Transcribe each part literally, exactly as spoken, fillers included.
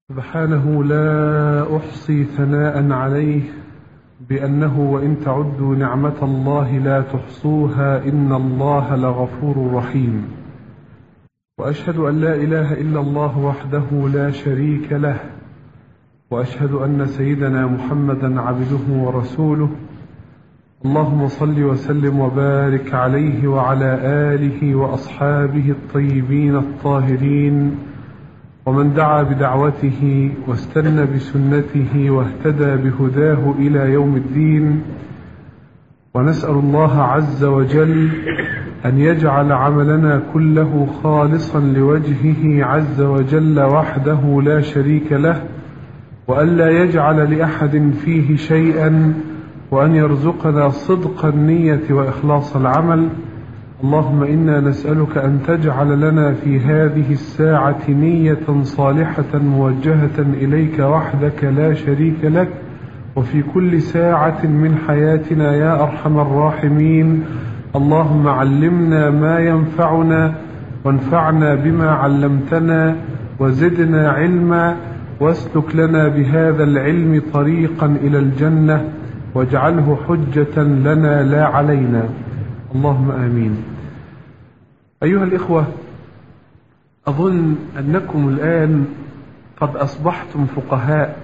سبحانه لا أحصي ثناء عليه بأنه وإن تعدوا نعمة الله لا تحصوها إن الله لغفور رحيم. وأشهد أن لا إله إلا الله وحده لا شريك له، وأشهد أن سيدنا محمدا عبده ورسوله. اللهم صل وسلم وبارك عليه وعلى آله وأصحابه الطيبين الطاهرين، ومن دعا بدعوته واستنى بسنته واهتدى بهداه إلى يوم الدين. ونسأل الله عز وجل أن يجعل عملنا كله خالصا لوجهه عز وجل وحده لا شريك له، وأن لا يجعل لأحد فيه شيئا، وأن يرزقنا صدق النية وإخلاص العمل. اللهم إنا نسألك أن تجعل لنا في هذه الساعة نية صالحة موجهة إليك وحدك لا شريك لك، وفي كل ساعة من حياتنا يا أرحم الراحمين. اللهم علمنا ما ينفعنا، وانفعنا بما علمتنا، وزدنا علما، واسلك لنا بهذا العلم طريقا إلى الجنة، واجعله حجة لنا لا علينا، اللهم آمين. أيها الإخوة، أظن أنكم الآن قد أصبحتم فقهاء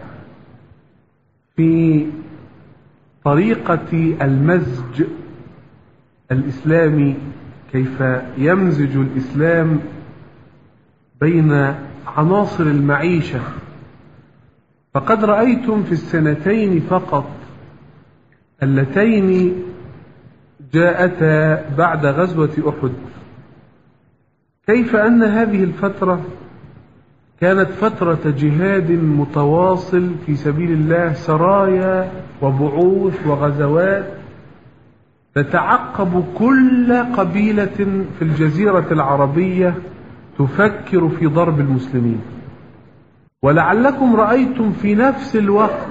في طريقة المزج الإسلامي، كيف يمزج الإسلام بين عناصر المعيشة. فقد رأيتم في السنتين فقط اللتين جاءتا بعد غزوة أحد كيف أن هذه الفترة كانت فترة جهاد متواصل في سبيل الله، سرايا وبعوث وغزوات تتعقب كل قبيلة في الجزيرة العربية تفكر في ضرب المسلمين. ولعلكم رأيتم في نفس الوقت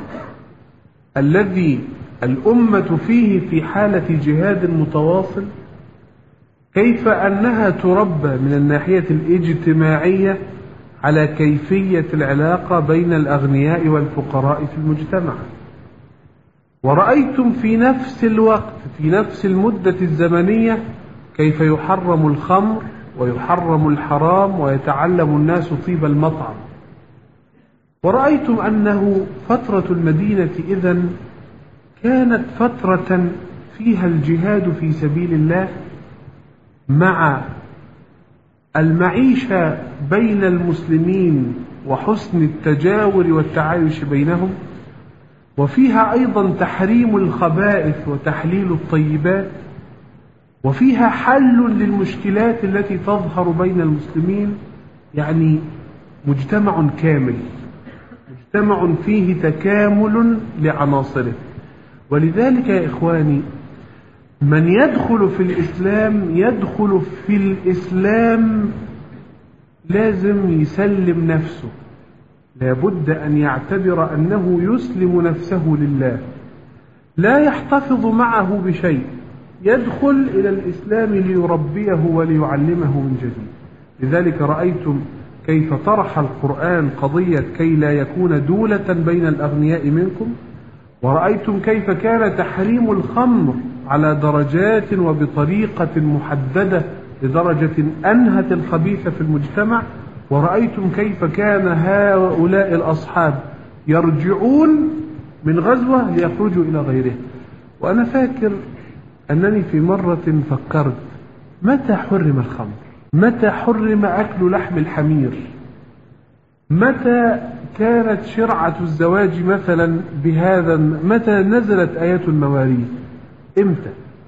الذي الأمة فيه في حالة جهاد متواصل كيف أنها تربى من الناحية الاجتماعية على كيفية العلاقة بين الأغنياء والفقراء في المجتمع. ورأيتم في نفس الوقت في نفس المدة الزمنية كيف يحرم الخمر ويحرم الحرام ويتعلم الناس طيب المطعم. ورأيتم أنه فترة المدينة إذن كانت فترة فيها الجهاد في سبيل الله مع المعيشة بين المسلمين وحسن التجاور والتعايش بينهم، وفيها أيضا تحريم الخبائث وتحليل الطيبات، وفيها حل للمشكلات التي تظهر بين المسلمين. يعني مجتمع كامل، مجتمع فيه تكامل لعناصره. ولذلك يا إخواني، من يدخل في الإسلام يدخل في الإسلام لازم يسلم نفسه، لابد أن يعتبر أنه يسلم نفسه لله، لا يحتفظ معه بشيء، يدخل إلى الإسلام ليربيه وليعلمه من جديد. لذلك رأيتم كيف طرح القرآن قضية كي لا يكون دولة بين الأغنياء منكم، ورأيتم كيف كان تحريم الخمر على درجات وبطريقة محددة لدرجة أنهت الخبيث في المجتمع. ورأيتم كيف كان هؤلاء الأصحاب يرجعون من غزوة ليخرجوا إلى غيره. وأنا فاكر أنني في مرة فكرت متى حرم الخمر، متى حرم أكل لحم الحمير، متى كانت شرعة الزواج مثلا بهذا، متى نزلت آيات المواريث، إمتى؟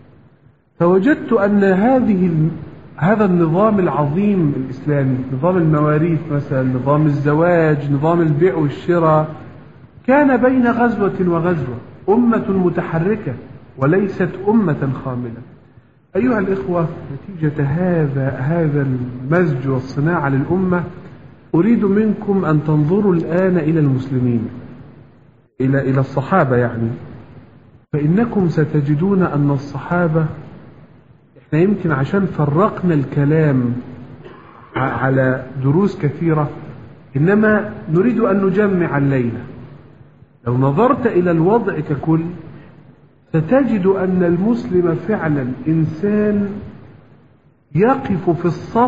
فوجدت أن هذه هذا النظام العظيم الإسلامي، نظام المواريث مثلا، نظام الزواج، نظام البيع والشراء، كان بين غزوة وغزوة أمة متحركة وليست أمة خاملة. أيها الإخوة، نتيجة هذا هذا المزج والصناعة للأمة أريد منكم أن تنظروا الآن إلى المسلمين، إلى إلى الصحابة يعني. فإنكم ستجدون أن الصحابة، إحنا يمكن عشان فرقنا الكلام على دروس كثيرة إنما نريد أن نجمع الليلة. لو نظرت إلى الوضع ككل ستجد أن المسلم فعلا إنسان يقف في الصف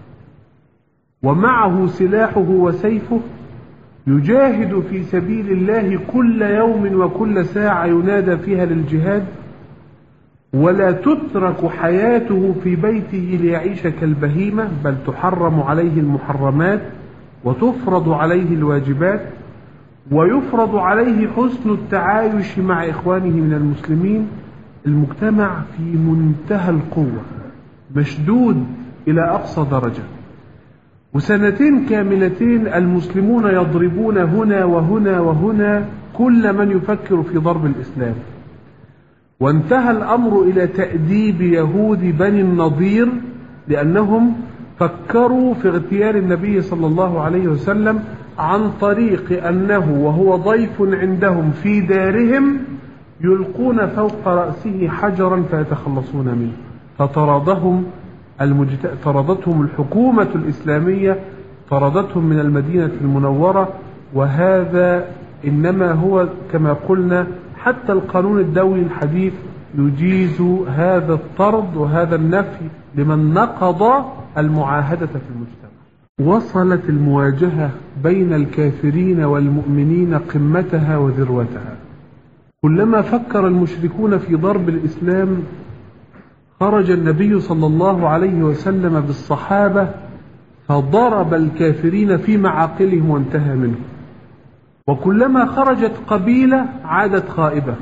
ومعه سلاحه وسيفه يجاهد في سبيل الله كل يوم وكل ساعة ينادى فيها للجهاد، ولا تترك حياته في بيته ليعيش كالبهيمة، بل تحرم عليه المحرمات وتفرض عليه الواجبات، ويفرض عليه حسن التعايش مع إخوانه من المسلمين. المجتمع في منتهى القوة، مشدود إلى أقصى درجة، وسنتين كاملتين المسلمون يضربون هنا وهنا وهنا كل من يفكر في ضرب الإسلام. وانتهى الأمر إلى تأديب يهود بني النضير لأنهم فكروا في اغتيال النبي صلى الله عليه وسلم عن طريق أنه وهو ضيف عندهم في دارهم يلقون فوق رأسه حجرا فيتخلصون منه، فطردهم المجت... طردتهم الحكومة الإسلامية، طردتهم من المدينة المنورة. وهذا إنما هو كما قلنا حتى القانون الدولي الحديث يجيز هذا الطرد وهذا النفي لمن نقض المعاهدة في المجتمع. وصلت المواجهة بين الكافرين والمؤمنين قمتها وذروتها. كلما فكر المشركون في ضرب الإسلام خرج النبي صلى الله عليه وسلم بالصحابة فضرب الكافرين في معاقلهم وانتهى منهم. وكلما خرجت قبيلة عادت خائبة.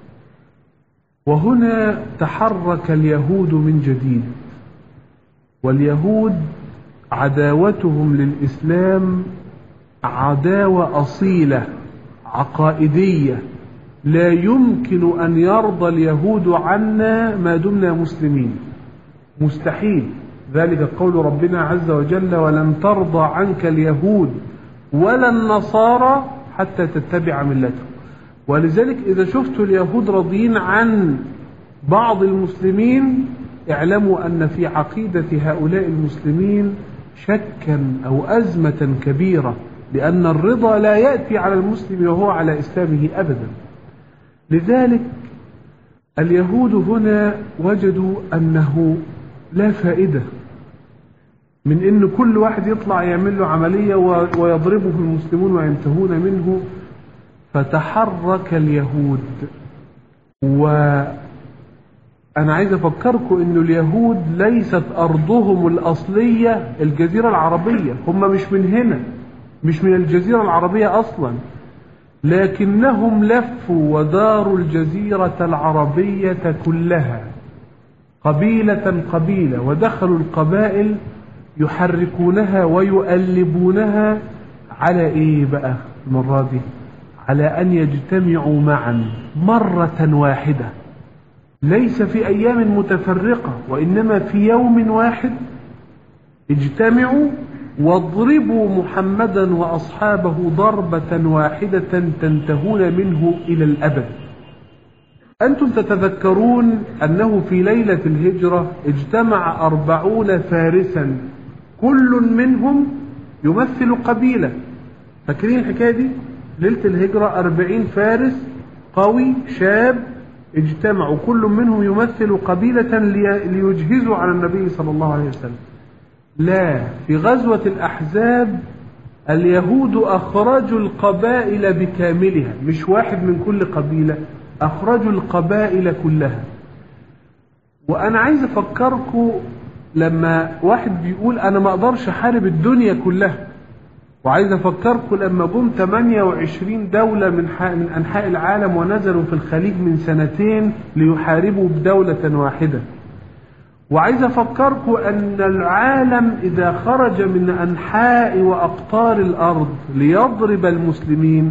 وهنا تحرك اليهود من جديد، واليهود عداوتهم للإسلام عداوة أصيلة عقائدية، لا يمكن أن يرضى اليهود عنا ما دمنا مسلمين، مستحيل. ذلك قول ربنا عز وجل: ولن ترضى عنك اليهود ولا النصارى حتى تتبع ملتهم. ولذلك إذا شفت اليهود راضين عن بعض المسلمين اعلموا أن في عقيدة هؤلاء المسلمين شكا أو أزمة كبيرة، لأن الرضا لا يأتي على المسلم وهو على إسلامه أبدا. لذلك اليهود هنا وجدوا أنه لا فائدة من أن كل واحد يطلع يعمل له عملية ويضربه المسلمون وينتهون منه، فتحرك اليهود. وأنا عايز أفكركم أن اليهود ليست أرضهم الأصلية الجزيرة العربية، هم مش من هنا، مش من الجزيرة العربية أصلا، لكنهم لفوا وداروا الجزيرة العربية كلها قبيلة قبيلة، ودخلوا القبائل يحركونها ويؤلبونها على إيه بقى المرة دي؟ على أن يجتمعوا معا مرة واحدة، ليس في أيام متفرقة، وإنما في يوم واحد اجتمعوا واضربوا محمدا وأصحابه ضربة واحدة تنتهون منه إلى الأبد. أنتم تتذكرون أنه في ليلة الهجرة اجتمع أربعون فارسا كل منهم يمثل قبيلة. فاكرين الحكاية دي؟ ليلة الهجرة أربعين فارس قوي شاب اجتمعوا كل منهم يمثل قبيلة ليجهزوا على النبي صلى الله عليه وسلم. لا، في غزوة الأحزاب اليهود أخرجوا القبائل بكاملها، مش واحد من كل قبيلة، أخرجوا القبائل كلها. وأنا عايز أفكركم لما واحد بيقول أنا ما أقدرش أحارب الدنيا كلها، وعايز أفكركم لما جم ثمانية وعشرين دولة من من أنحاء العالم ونزلوا في الخليج من سنتين ليحاربوا بدولة واحدة. وعايز أفكركم أن العالم إذا خرج من أنحاء وأقطار الأرض ليضرب المسلمين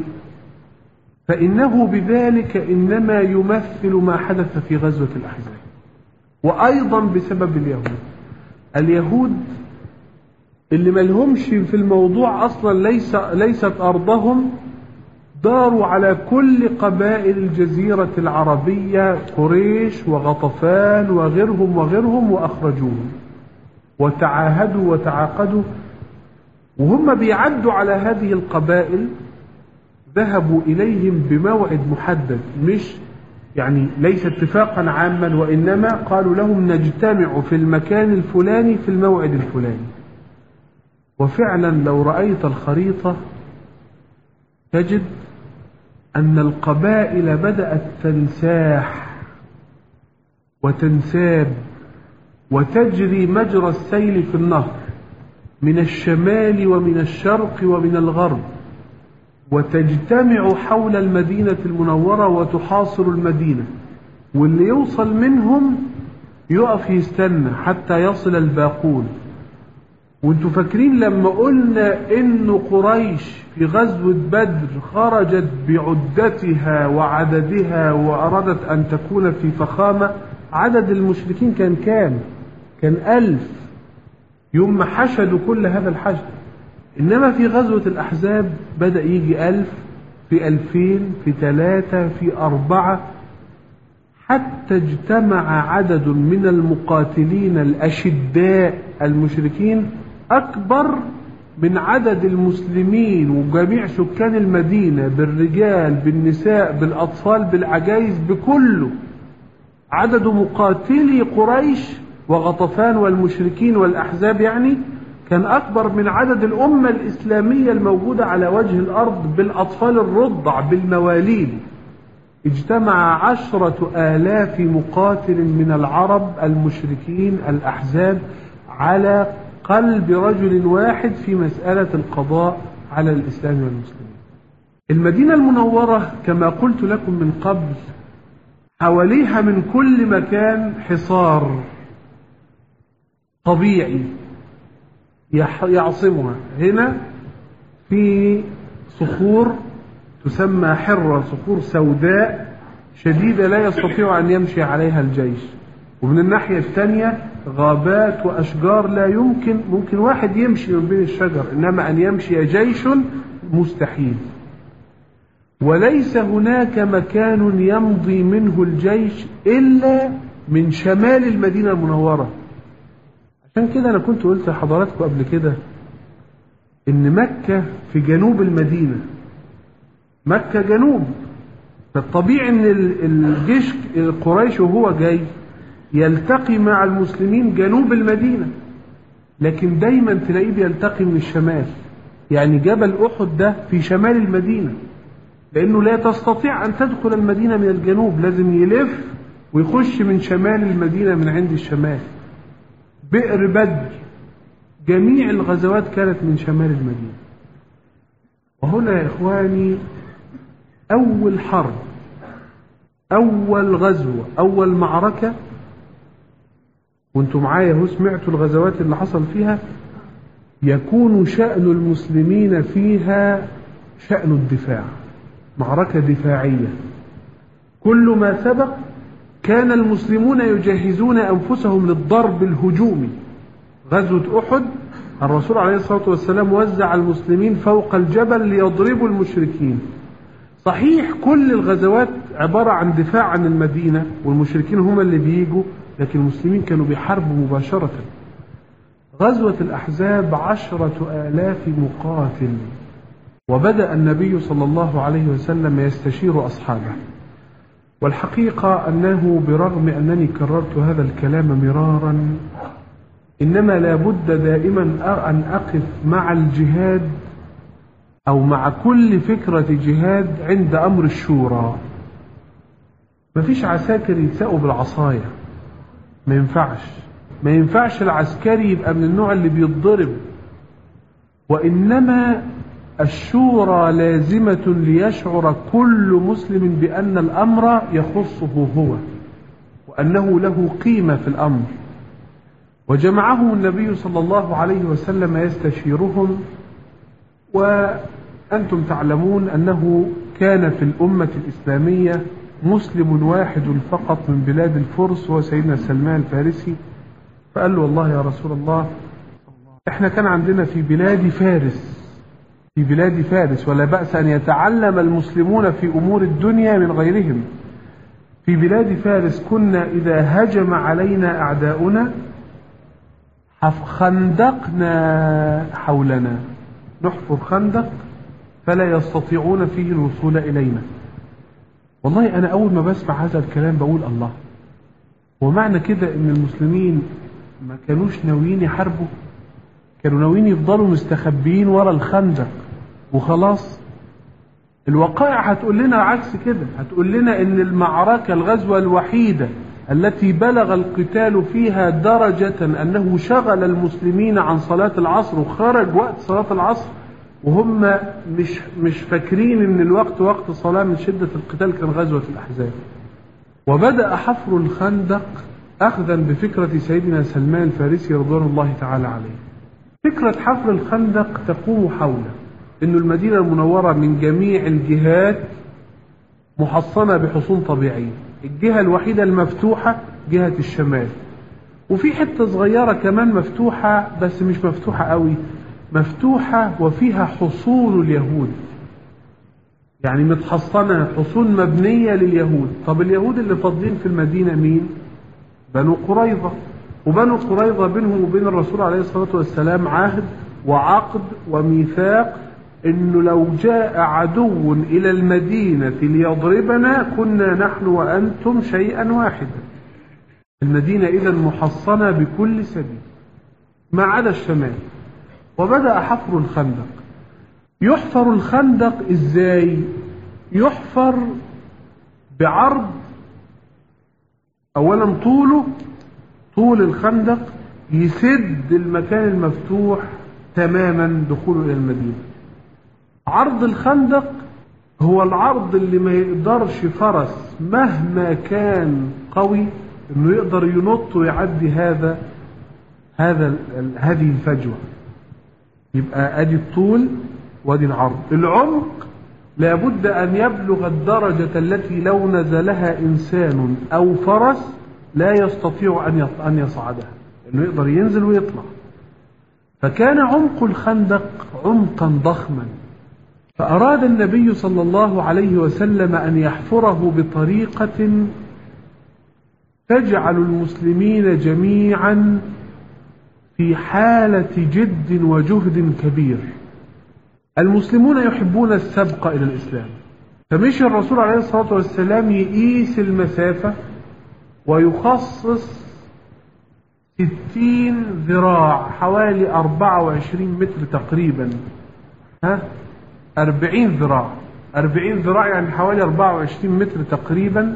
فإنه بذلك إنما يمثل ما حدث في غزوة الأحزاب. وأيضا بسبب اليهود، اليهود اللي ملهمش في الموضوع أصلا، ليس ليست أرضهم، داروا على كل قبائل الجزيرة العربية، قريش وغطفان وغيرهم وغيرهم، وأخرجوهم وتعاهدوا وتعاقدوا وهم بيعدوا على هذه القبائل ذهبوا إليهم بموعد محدد، مش يعني ليس اتفاقا عاما، وإنما قالوا لهم نجتمع في المكان الفلاني في الموعد الفلاني. وفعلا لو رأيت الخريطة تجد أن القبائل بدأت تنساح وتنساب وتجري مجرى السيل في النهر من الشمال ومن الشرق ومن الغرب، وتجتمع حول المدينة المنورة وتحاصر المدينة، واللي يوصل منهم يقف يستنى حتى يصل الباقون. وانتوا فاكرين لما قلنا ان قريش في غزوة بدر خرجت بعدتها وعددها وأرادت أن تكون في فخامة، عدد المشركين كان كام؟ كان ألف يوم ما حشدوا كل هذا الحشد. إنما في غزوة الأحزاب بدأ يجي ألف، في ألفين، في ثلاثة، في أربعة، حتى اجتمع عدد من المقاتلين الأشداء المشركين أكبر من عدد المسلمين وجميع سكان المدينة بالرجال بالنساء بالأطفال بالعجائز بكله. عدد مقاتلي قريش وغطفان والمشركين والأحزاب يعني كان أكبر من عدد الأمة الإسلامية الموجودة على وجه الأرض بالأطفال الرضع بالمواليد. اجتمع عشرة آلاف مقاتل من العرب المشركين الأحزاب على قلب رجل واحد في مسألة القضاء على الإسلام والمسلمين. المدينة المنورة كما قلت لكم من قبل حواليها من كل مكان حصار طبيعي يعصمها. هنا في صخور تسمى حرة، صخور سوداء شديدة لا يستطيع أن يمشي عليها الجيش، ومن الناحية الثانية غابات وأشجار لا يمكن ممكن واحد يمشي من بين الشجر، إنما أن يمشي جيش مستحيل. وليس هناك مكان يمضي منه الجيش إلا من شمال المدينة المنورة. عشان كده أنا كنت قلت لحضراتكم قبل كده إن مكة في جنوب المدينة، مكة جنوب، فالطبيعي إن الجيش قريش وهو جاي يلتقي مع المسلمين جنوب المدينة، لكن دايما تلاقيه بيلتقي من الشمال. يعني جبل أحد ده في شمال المدينة، لأنه لا تستطيع أن تدخل المدينة من الجنوب، لازم يلف ويخش من شمال المدينة من عند الشمال. بئر بدر جميع الغزوات كانت من شمال المدينة. وهنا يا إخواني أول حرب، أول غزوة، أول معركة، وانتم معايا هو سمعتوا الغزوات اللي حصل فيها، يكون شأن المسلمين فيها شأن الدفاع، معركة دفاعية. كل ما سبق كان المسلمون يجهزون أنفسهم للضرب الهجومي. غزوة أحد الرسول عليه الصلاة والسلام وزع المسلمين فوق الجبل ليضربوا المشركين. صحيح كل الغزوات عبارة عن دفاع عن المدينة والمشركين هم اللي بيجوا، لكن المسلمين كانوا بيحاربوا مباشرة. غزوة الأحزاب عشرة آلاف مقاتل، وبدأ النبي صلى الله عليه وسلم يستشير أصحابه. والحقيقة أنه برغم أنني كررت هذا الكلام مرارا، إنما لابد دائما أن أقف مع الجهاد أو مع كل فكرة جهاد عند أمر الشورى. مفيش عساكر يتساقوا بالعصاية، ما ينفعش ما ينفعش العسكري يبقى من النوع اللي بيتضرب، وإنما الشورى لازمة ليشعر كل مسلم بأن الأمر يخصه هو وأنه له قيمة في الأمر. وجمعهم النبي صلى الله عليه وسلم يستشيرهم. وأنتم تعلمون أنه كان في الأمة الإسلامية مسلم واحد فقط من بلاد الفرس، هو سيدنا سلمان الفارسي. فقال له والله يا رسول الله، احنا كان عندنا في بلاد فارس في بلاد فارس ولا بأس أن يتعلم المسلمون في أمور الدنيا من غيرهم. في بلاد فارس كنا إذا هجم علينا أعداؤنا خندقنا حولنا، نحفر خندق فلا يستطيعون فيه الوصول إلينا. والله أنا أول ما بسمع هذا الكلام بقول الله، ومعنى كده إن المسلمين ما كانوش ناويين يحاربوا، كانوا ناويين يفضلوا مستخبيين ورا الخندق وخلاص. الوقائع هتقول لنا عكس كده، هتقول لنا إن المعركة الغزوة الوحيدة التي بلغ القتال فيها درجة أنه شغل المسلمين عن صلاة العصر، وخرج وقت صلاة العصر وهم مش مش فاكرين إن الوقت وقت صلاة من شدة القتال، كان غزوة الأحزاب. وبدأ حفر الخندق أخذا بفكرة سيدنا سلمان الفارسي رضوان الله تعالى عليه. فكرة حفر الخندق تقوم حول إنه المدينة المنورة من جميع الجهات محصنة بحصون طبيعية، الجهة الوحيدة المفتوحة جهة الشمال، وفي حتة صغيرة كمان مفتوحة بس مش مفتوحة قوي، مفتوحة وفيها حصون اليهود، يعني متحصنة حصون مبنية لليهود. طب اليهود اللي فاضلين في المدينة مين؟ بنو قريظة، وبنو قريظة بينهم وبين الرسول عليه الصلاة والسلام عهد وعقد وميثاق إنه لو جاء عدو إلى المدينة ليضربنا كنا نحن وأنتم شيئا واحدا. المدينة إذن محصنة بكل سبيل ما عدا الشمال. وبدأ حفر الخندق. يحفر الخندق إزاي؟ يحفر بعرض، أولا طوله، طول الخندق يسد المكان المفتوح تماما دخوله إلى المدينة. عرض الخندق هو العرض اللي ما يقدرش فرس مهما كان قوي انه يقدر ينط ويعدي هذا هذا هذه الفجوة. يبقى ادي الطول وادي العرض. العمق لابد ان يبلغ الدرجة التي لو نزلها انسان او فرس لا يستطيع ان ان يصعدها، انه يقدر ينزل ويطلع. فكان عمق الخندق عمقا ضخما، فأراد النبي صلى الله عليه وسلم أن يحفره بطريقة تجعل المسلمين جميعا في حالة جد وجهد كبير. المسلمون يحبون السبق إلى الإسلام، فمشي الرسول عليه الصلاة والسلام يقيس المسافة ويخصص ستين ذراع، حوالي أربعة وعشرين متر تقريبا، ها أربعين ذراع، أربعين ذراع يعني حوالي أربعة وعشرين متر تقريبا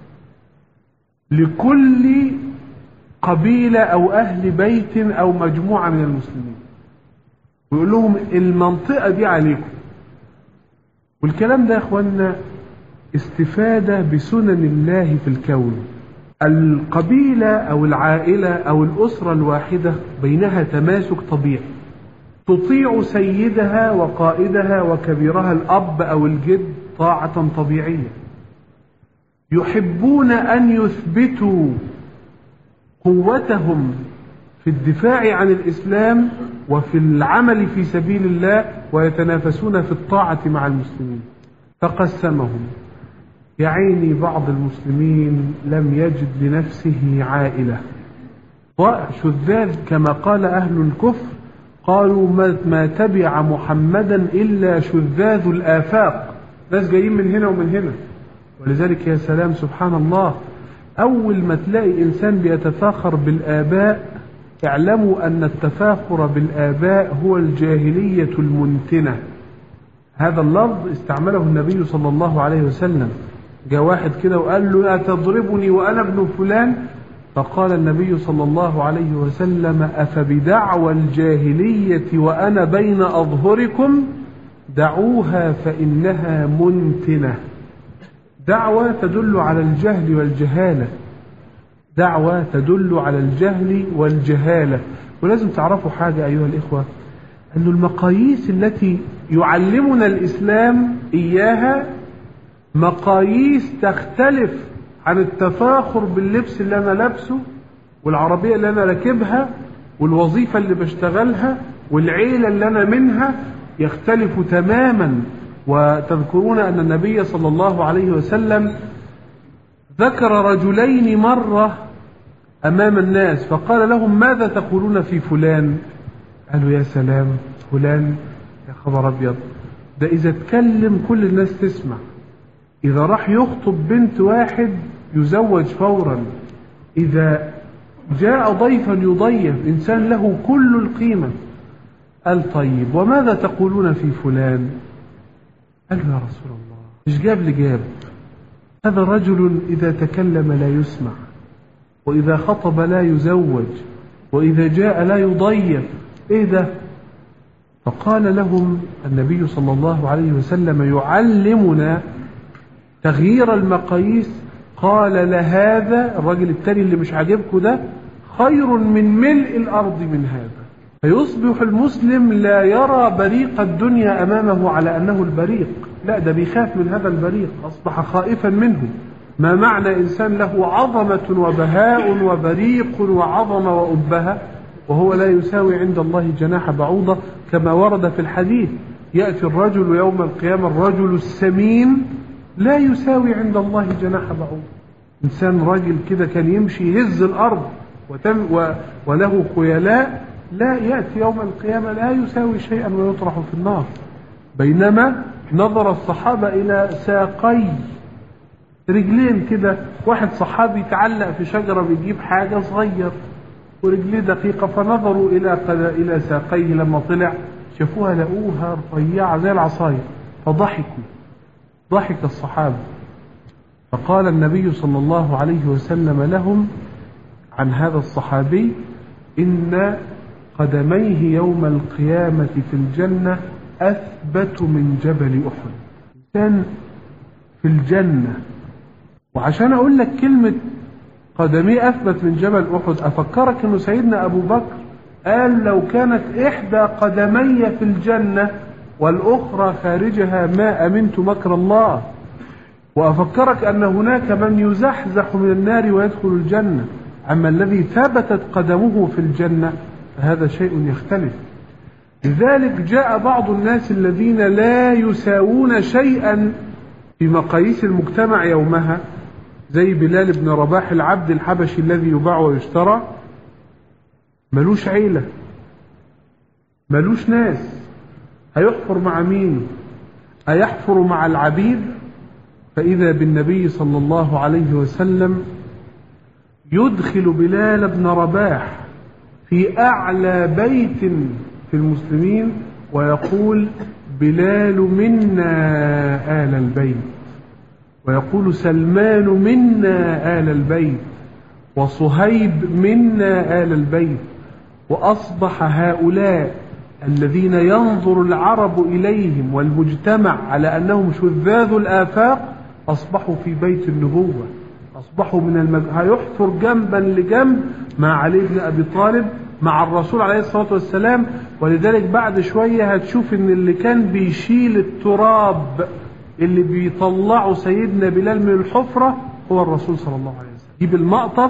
لكل قبيلة أو أهل بيت أو مجموعة من المسلمين، ويقول لهم المنطقة دي عليكم. والكلام ده يا أخوانا استفادة بسنن الله في الكون. القبيلة أو العائلة أو الأسرة الواحدة بينها تماسك طبيعي، تطيع سيدها وقائدها وكبيرها الأب أو الجد طاعة طبيعية. يحبون أن يثبتوا قوتهم في الدفاع عن الإسلام وفي العمل في سبيل الله، ويتنافسون في الطاعة مع المسلمين. فقسمهم. يا عيني بعض المسلمين لم يجد لنفسه عائلة، وشذاذ كما قال أهل الكفر، قالوا ما تبع محمدا إلا شذاذ الآفاق، ناس جايين من هنا ومن هنا. ولذلك يا سلام سبحان الله، أول ما تلاقي إنسان بيتفاخر بالآباء اعلموا أن التفاخر بالآباء هو الجاهلية المنتنة. هذا اللفظ استعمله النبي صلى الله عليه وسلم. جاء واحد كده وقال له أتضربني وأنا ابن فلان؟ فقال النبي صلى الله عليه وسلم أفبدعوى الجاهلية وأنا بين أظهركم؟ دعوها فإنها منتنة. دعوة تدل على الجهل والجهالة، دعوة تدل على الجهل والجهالة. ولازم تعرفوا حاجة أيها الإخوة، أن المقاييس التي يعلمنا الإسلام إياها مقاييس تختلف عن التفاخر باللبس اللي أنا لابسه والعربية اللي أنا راكبها والوظيفة اللي بشتغلها والعيلة اللي أنا منها، يختلف تماما. وتذكرون أن النبي صلى الله عليه وسلم ذكر رجلين مرة أمام الناس فقال لهم ماذا تقولون في فلان؟ قالوا يا سلام فلان، يا خبر أبيض، ده إذا اتكلم كل الناس تسمع، إذا راح يخطب بنت واحد يزوج فورا، إذا جاء ضيفا يضيف إنسان له كل القيمة. قال طيب وماذا تقولون في فلان؟ قال له يا رسول الله مش جاب لجاب، هذا رجل إذا تكلم لا يسمع، وإذا خطب لا يزوج، وإذا جاء لا يضيف، إيه ده؟ فقال لهم النبي صلى الله عليه وسلم يعلمنا تغيير المقاييس، قال لهذا الرجل التاني اللي مش عاجبكم ده خير من ملء الأرض من هذا. فيصبح المسلم لا يرى بريق الدنيا أمامه على أنه البريق، لا ده بيخاف من هذا البريق، أصبح خائفا منه. ما معنى إنسان له عظمة وبهاء وبريق وعظمة وأبهة وهو لا يساوي عند الله جناح بعوضة، كما ورد في الحديث يأتي الرجل يوم القيامة الرجل السمين لا يساوي عند الله جناح بعوضة. إنسان راجل كده كان يمشي يهز الأرض وتم و وله خيلاء، لا يأتي يوم القيامة لا يساوي شيئا ويطرح في النار. بينما نظر الصحابة إلى ساقي رجلين كده، واحد صحابي يتعلق في شجرة بيجيب حاجة صغير ورجليه دقيقة، فنظروا إلى إلى ساقيه لما طلع شافوها لقوها رفيعة زي العصاية فضحكوا، ضحك الصحابة. فقال النبي صلى الله عليه وسلم لهم عن هذا الصحابي إن قدميه يوم القيامة في الجنة أثبت من جبل أحد. كان في الجنة، وعشان أقول لك كلمة قدميه أثبت من جبل أحد أفكرك أنه سيدنا أبو بكر قال لو كانت إحدى قدمي في الجنة والأخرى خارجها ما أمنت مكر الله. وأفكرك أن هناك من يزحزح من النار ويدخل الجنة، أما الذي ثبتت قدمه في الجنة فهذا شيء يختلف. لذلك جاء بعض الناس الذين لا يساوون شيئا في مقاييس المجتمع يومها، زي بلال بن رباح العبد الحبشي الذي يباع ويشترى، ملوش عيلة ملوش ناس، هيحفر مع مين؟ هيحفر مع العبيد. فإذا بالنبي صلى الله عليه وسلم يدخل بلال بن رباح في أعلى بيت في المسلمين ويقول بلال منا آل البيت، ويقول سلمان منا آل البيت، وصهيب منا آل البيت. وأصبح هؤلاء الذين ينظر العرب إليهم والمجتمع على أنهم شذاذ الآفاق أصبحوا في بيت النبوة، أصبحوا من المج... هيحفر جنبا لجنب مع علي بن أبي طالب مع الرسول عليه الصلاة والسلام. ولذلك بعد شوية هتشوف ان اللي كان بيشيل التراب اللي بيطلعه سيدنا بلال من الحفرة هو الرسول صلى الله عليه وسلم. يجيب المقطف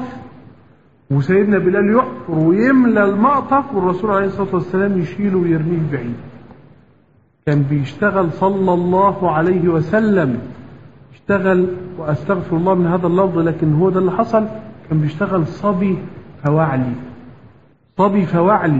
وسيدنا بلال يحفر ويملى المقطف والرسول عليه الصلاة والسلام يشيله ويرميه بعيد. كان بيشتغل صلى الله عليه وسلم، اشتغل، واستغفر الله من هذا اللفظ لكن هو ده اللي حصل، كان بيشتغل صبي فوعلي، صبي فوعلي،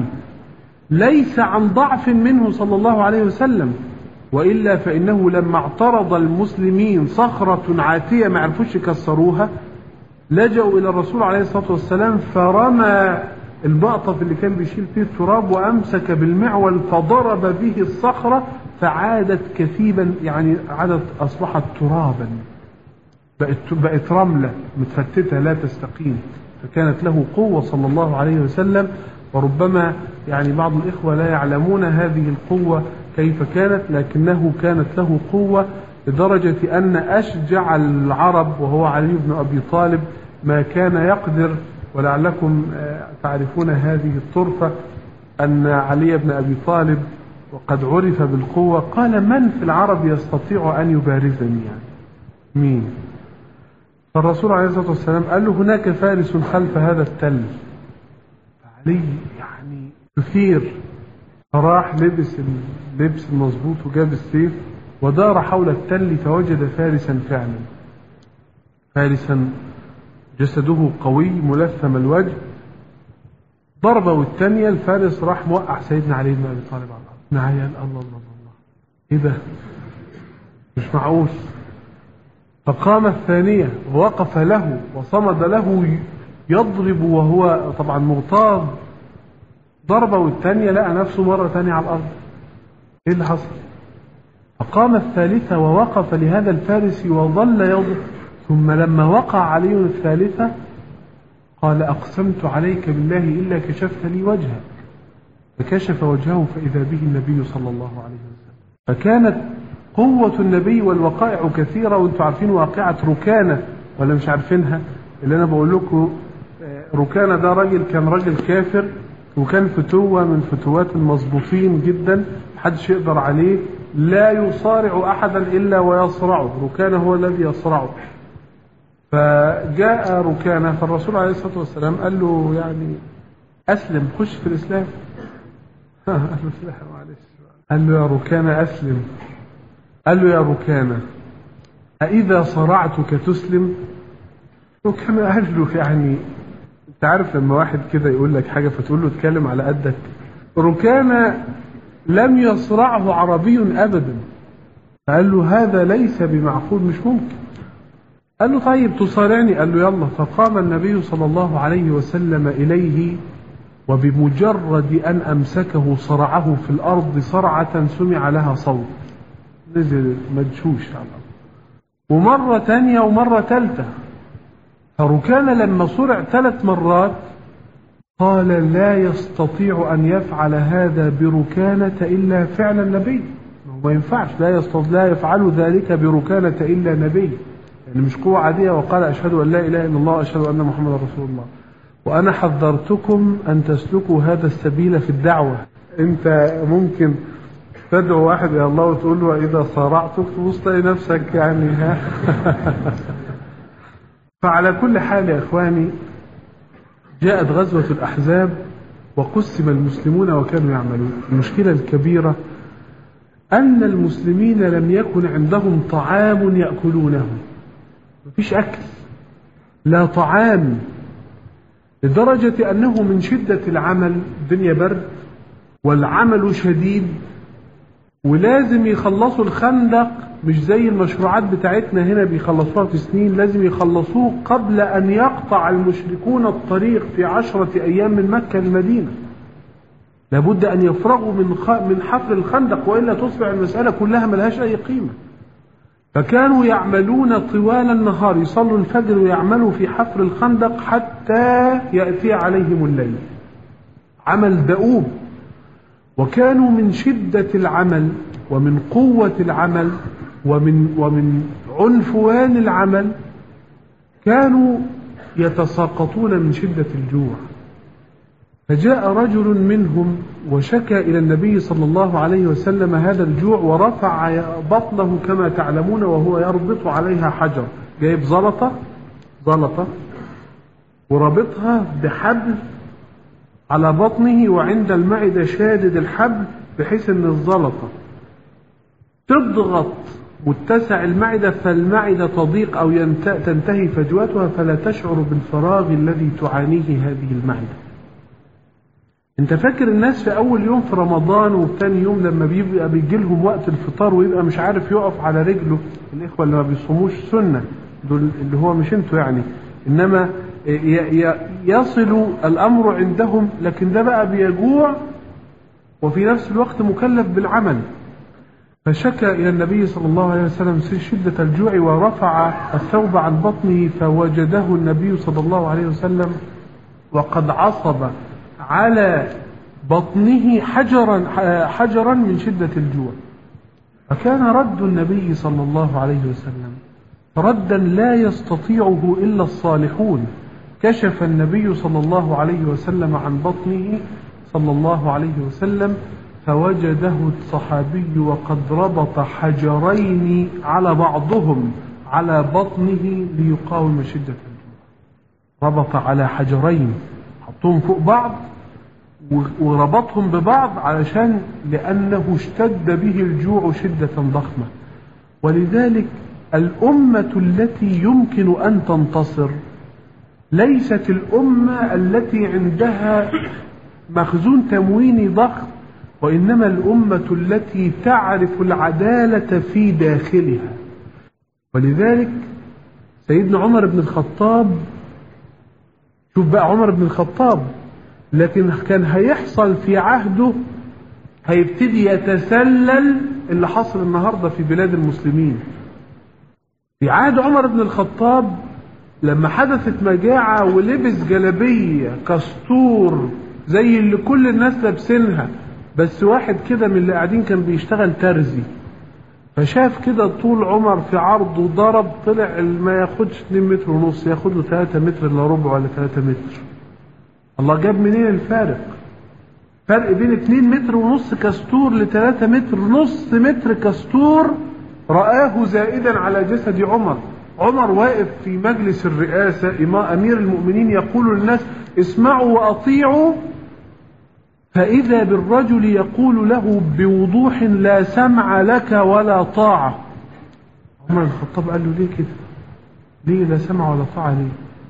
ليس عن ضعف منه صلى الله عليه وسلم، وإلا فإنه لما اعترض المسلمين صخرة عاتية ما عرفوش يكسروها لجأوا إلى الرسول عليه الصلاة والسلام فرمى المقطف اللي كان بيشيل فيه التراب وأمسك بالمعول فضرب به الصخرة فعادت كثيبا، يعني عادت أصبحت ترابا، بقت, بقت رملة متفتتة لا تستقيم. فكانت له قوة صلى الله عليه وسلم. وربما يعني بعض الإخوة لا يعلمون هذه القوة كيف كانت، لكنه كانت له قوة لدرجة أن أشجع العرب وهو علي بن أبي طالب ما كان يقدر. ولعلكم تعرفون هذه الطرفة أن علي بن أبي طالب وقد عرف بالقوة قال من في العرب يستطيع أن يبارزني؟ يعني مين؟ فالرسول عليه الصلاة والسلام قال له هناك فارس خلف هذا التل. فعلي يعني كثير، فراح لبس اللبس المظبوط وجاب السيف ودار حول التل فوجد فارسا فعلا، فارسا جسده قوي ملثم الوجه. ضربة والثانية الفارس راح موقع سيدنا علي بن أبي طالب على الأرض. نعيان الله الله الله ايه ده مش معقول. فقام الثانية ووقف له وصمد له يضرب وهو طبعا مغتاظ ضربة، والثانية لقى نفسه مرة ثانية على الأرض. ايه اللي حصل؟ فقام الثالثة ووقف لهذا الفارس وظل يضرب، ثم لما وقع عليه الثالثة قال أقسمت عليك بالله إلا كشفت لي وجهك، فكشف وجهه فإذا به النبي صلى الله عليه وسلم. فكانت قوة النبي والوقائع كثيرة. وانتم عارفين واقعة ركانة ولا مش عارفينها؟ اللي أنا بقول لكم ركانة ده راجل كان راجل كافر، وكان فتوة من فتوات المضبوطين جدا محدش يقدر عليه، لا يصارع أحدا إلا ويصرعه، ركانة هو الذي يصرعه. فجاء ركانة فالرسول عليه الصلاة والسلام قال له يعني أسلم، خش في الإسلام. قال له لا معلش. قال له يا ركانة أسلم. قال له يا ركانة أإذا صرعتك تسلم؟ ركانة قال له يعني أنت عارف لما واحد كده يقول لك حاجة فتقول له اتكلم على قدك. ركانة لم يصرعه عربي أبدا. فقال له هذا ليس بمعقول، مش ممكن. قال له طيب تصارعني؟ قال له يلا. فقام النبي صلى الله عليه وسلم إليه، وبمجرد أن أمسكه صرعه في الأرض صرعة سمع لها صوت، نزل مدشوش على الأرض. ومرة تانية ومرة ثالثة. فركان لما صرع ثلاث مرات قال لا يستطيع أن يفعل هذا بركانة إلا فعل النبي. ما ينفعش، لا يستطيع لا يفعل ذلك بركانة إلا نبي، يعني مش قوة عادية. وقال أشهد أن لا إله إلا الله وأشهد أن محمد رسول الله، وأنا حذرتكم أن تسلكوا هذا السبيل في الدعوة. أنت ممكن تدعو واحد إلى الله وتقول له إذا صارعتك تبص تلاقي نفسك يعني ها. فعلى كل حال يا إخواني، جاءت غزوة الأحزاب وقسم المسلمون وكانوا يعملون. المشكلة الكبيرة أن المسلمين لم يكن عندهم طعام يأكلونه، مفيش أكل، لا طعام، لدرجة أنه من شدة العمل، الدنيا برد والعمل شديد، ولازم يخلصوا الخندق، مش زي المشروعات بتاعتنا هنا بيخلصوها في سنين، لازم يخلصوه قبل أن يقطع المشركون الطريق في عشرة أيام من مكة للمدينة. لابد أن يفرغوا من من حفر الخندق، وإلا تصبح المسألة كلها ملهاش أي قيمة. فكانوا يعملون طوال النهار، يصلوا الفجر ويعملوا في حفر الخندق حتى يأتي عليهم الليل، عمل دؤوب. وكانوا من شدة العمل ومن قوة العمل ومن ومن عنفوان العمل كانوا يتساقطون من شدة الجوع. فجاء رجل منهم وشكى إلى النبي صلى الله عليه وسلم هذا الجوع، ورفع بطنه كما تعلمون وهو يربط عليها حجر، جايب زلطة زلطة وربطها بحبل على بطنه، وعند المعدة شادد الحبل بحيث ان الزلطة تضغط متسع المعدة، فالمعدة تضيق أو تنتهي فجوتها فلا تشعر بالفراغ الذي تعانيه هذه المعدة. انت فاكر الناس في أول يوم في رمضان وثاني يوم لما بيبقى بيجي لهم وقت الفطار ويبقى مش عارف يقف على رجله، الإخوة اللي ما بيصوموش سنة دول اللي هو مش انتوا يعني، إنما يصل الأمر عندهم، لكن ده بقى بيجوع وفي نفس الوقت مكلف بالعمل. فشكى إلى النبي صلى الله عليه وسلم شدة الجوع، ورفع الثوب عن بطنه فوجده النبي صلى الله عليه وسلم وقد عصب على بطنه حجرا حجرا من شدة الجوع. فكان رد النبي صلى الله عليه وسلم ردا لا يستطيعه إلا الصالحون. كشف النبي صلى الله عليه وسلم عن بطنه صلى الله عليه وسلم فوجده الصحابي وقد ربط حجرين على بعضهم على بطنه ليقاوم شدة الجوع. ربط على حجرين، حطهم فوق بعض وربطهم ببعض علشان لأنه اشتد به الجوع شدة ضخمة. ولذلك الأمة التي يمكن أن تنتصر ليست الأمة التي عندها مخزون تمويني ضخم وإنما الأمة التي تعرف العدالة في داخلها. ولذلك سيدنا عمر بن الخطاب، شوف بقى عمر بن الخطاب، لكن كان هيحصل في عهده، هيبتدي يتسلل اللي حصل النهاردة في بلاد المسلمين. في عهد عمر بن الخطاب لما حدثت مجاعة ولبس جلبية كستور زي اللي كل الناس لابسينها، بس واحد كده من اللي قاعدين كان بيشتغل ترزي، فشاف كده طول عمر في عرضه ضرب، طلع ما ياخدش اتنين متر ونص، ياخد له ثلاثة متر الا ربع ولا ثلاثة متر. الله جاب منين الفارق؟ فرق بين اتنين متر ونص كستور لثلاثة متر، نص متر كستور رآه زائدا على جسد عمر. عمر واقف في مجلس الرئاسة أمير المؤمنين يقول للناس اسمعوا وأطيعوا، فإذا بالرجل يقول له بوضوح لا سمع لك ولا طاعة. عمر بن الخطاب قال له ليه كده؟ ليه لا سمع ولا طاعة ليه؟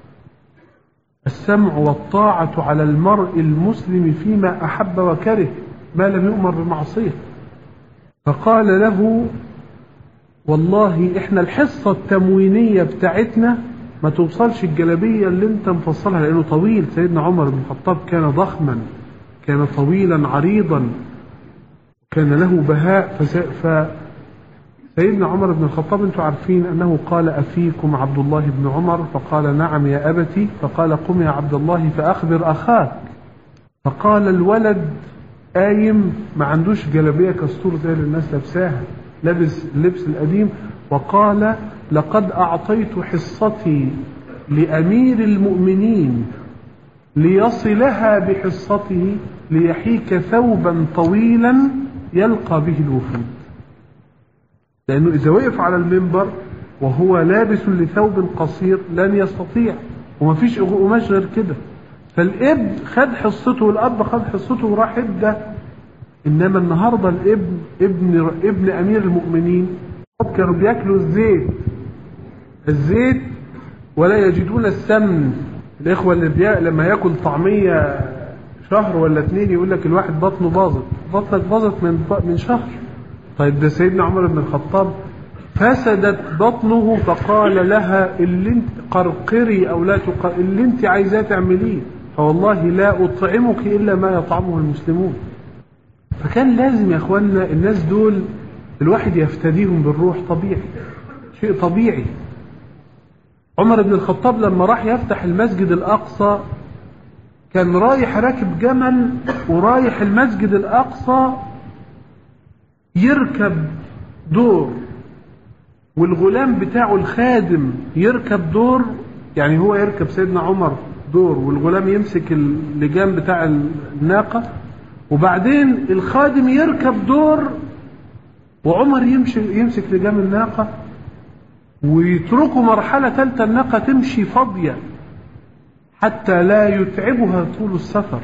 السمع والطاعة على المرء المسلم فيما أحب وكره ما لم يؤمر بمعصية. فقال له والله احنا الحصة التموينية بتاعتنا ما توصلش الجلبية اللي انت مفصلها، لانه طويل. سيدنا عمر بن الخطاب كان ضخما، كان طويلا عريضا، كان له بهاء. فسيدنا عمر بن الخطاب انتم عارفين انه قال افيكم عبد الله بن عمر؟ فقال نعم يا ابتي. فقال قم يا عبد الله فاخبر اخاك. فقال الولد قايم ما عندوش جلبية كستور زي اللي الناس لابساها، لابس اللبس القديم، وقال لقد أعطيت حصتي لأمير المؤمنين ليصلها بحصته ليحيك ثوبا طويلا يلقى به الوفود. لأنه إذا وقف على المنبر وهو لابس لثوب قصير لن يستطيع، وما فيش قماش غير كده. فالابن خد حصته والأب خد حصته وراح ادى. إنما النهاردة الابن ابن ابن أمير المؤمنين كانوا بياكلوا الزيت الزيت ولا يجدون السمن. الإخوة اللي بي... لما ياكل طعمية شهر ولا اتنين يقول لك الواحد بطنه باظت. بطنك باظت من من شهر. طيب ده سيدنا عمر بن الخطاب فسدت بطنه فقال لها اللي انت قرقري أو لا تق... اللي انت عايزاه تعمليه، فوالله لا أطعمك إلا ما يطعمه المسلمون. فكان لازم يا اخوانا الناس دول الواحد يفتديهم بالروح، طبيعي، شيء طبيعي. عمر بن الخطاب لما راح يفتح المسجد الأقصى كان رايح راكب جمل ورايح المسجد الأقصى يركب دور، والغلام بتاعه الخادم يركب دور، يعني هو يركب سيدنا عمر دور والغلام يمسك اللجام بتاع الناقة، وبعدين الخادم يركب دور وعمر يمشي يمسك لجام الناقة، ويتركوا مرحلة ثالثة الناقة تمشي فاضية حتى لا يتعبها طول السفر.